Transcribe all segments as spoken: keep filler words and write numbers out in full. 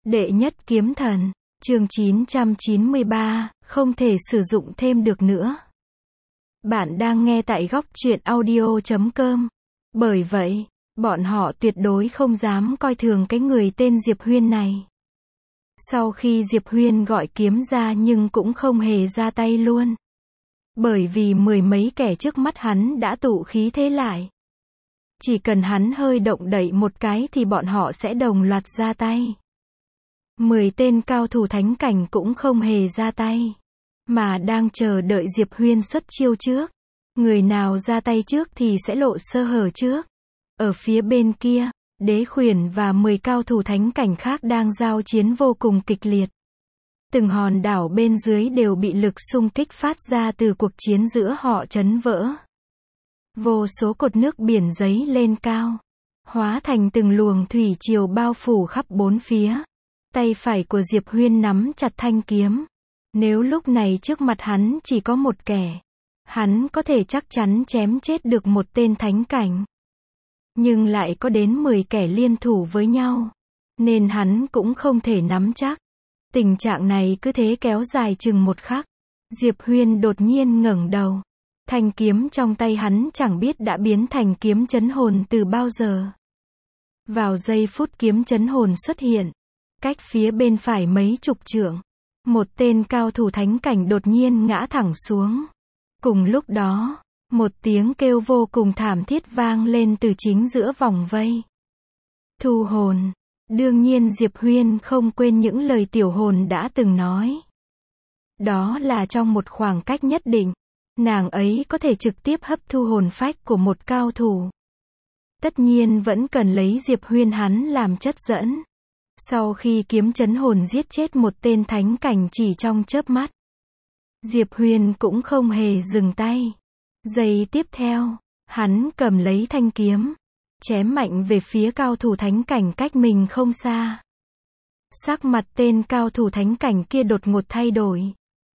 Đệ nhất kiếm thần, chương chín trăm chín mươi ba, không thể sử dụng thêm được nữa. Bạn đang nghe tại góc truyện audio chấm com. Bởi vậy, bọn họ tuyệt đối không dám coi thường cái người tên Diệp Huyên này. Sau khi Diệp Huyên gọi kiếm ra nhưng cũng không hề ra tay luôn. Bởi vì mười mấy kẻ trước mắt hắn đã tụ khí thế lại. Chỉ cần hắn hơi động đậy một cái thì bọn họ sẽ đồng loạt ra tay. Mười tên cao thủ thánh cảnh cũng không hề ra tay, mà đang chờ đợi Diệp Huyên xuất chiêu trước. Người nào ra tay trước thì sẽ lộ sơ hở trước. Ở phía bên kia, Đế Khuyển và mười cao thủ thánh cảnh khác đang giao chiến vô cùng kịch liệt. Từng hòn đảo bên dưới đều bị lực xung kích phát ra từ cuộc chiến giữa họ chấn vỡ. Vô số cột nước biển giấy lên cao, hóa thành từng luồng thủy triều bao phủ khắp bốn phía. Tay phải của Diệp Huyên nắm chặt thanh kiếm. Nếu lúc này trước mặt hắn chỉ có một kẻ, hắn có thể chắc chắn chém chết được một tên thánh cảnh. Nhưng lại có đến mười kẻ liên thủ với nhau, nên hắn cũng không thể nắm chắc. Tình trạng này cứ thế kéo dài chừng một khắc. Diệp Huyên đột nhiên ngẩng đầu. Thanh kiếm trong tay hắn chẳng biết đã biến thành kiếm chấn hồn từ bao giờ. Vào giây phút kiếm chấn hồn xuất hiện, cách phía bên phải mấy chục trượng, một tên cao thủ thánh cảnh đột nhiên ngã thẳng xuống. Cùng lúc đó, một tiếng kêu vô cùng thảm thiết vang lên từ chính giữa vòng vây. Thu hồn. Đương nhiên Diệp Huyên không quên những lời tiểu hồn đã từng nói. Đó là trong một khoảng cách nhất định, nàng ấy có thể trực tiếp hấp thu hồn phách của một cao thủ. Tất nhiên vẫn cần lấy Diệp Huyên hắn làm chất dẫn. Sau khi kiếm chấn hồn giết chết một tên thánh cảnh chỉ trong chớp mắt, Diệp Huyên cũng không hề dừng tay. Giây tiếp theo, hắn cầm lấy thanh kiếm, chém mạnh về phía cao thủ thánh cảnh cách mình không xa. Sắc mặt tên cao thủ thánh cảnh kia đột ngột thay đổi.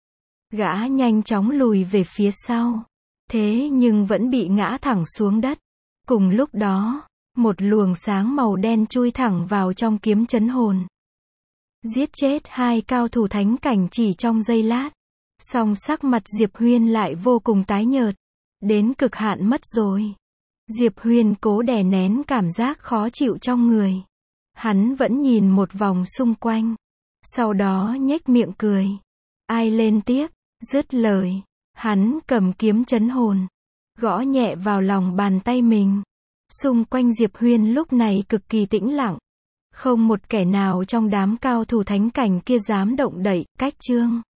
Gã nhanh chóng lùi về phía sau. Thế nhưng vẫn bị ngã thẳng xuống đất. Cùng lúc đó, một luồng sáng màu đen chui thẳng vào trong kiếm chấn hồn. Giết chết hai cao thủ thánh cảnh chỉ trong giây lát. Song sắc mặt Diệp Huyên lại vô cùng tái nhợt. Đến cực hạn mất rồi. Diệp Huyên cố đè nén cảm giác khó chịu trong người. Hắn vẫn nhìn một vòng xung quanh. Sau đó nhếch miệng cười. Ai lên tiếp? Dứt lời, hắn cầm kiếm chấn hồn, gõ nhẹ vào lòng bàn tay mình. Xung quanh Diệp Huyên lúc này cực kỳ tĩnh lặng. Không một kẻ nào trong đám cao thủ thánh cảnh kia dám động đậy. Cách chương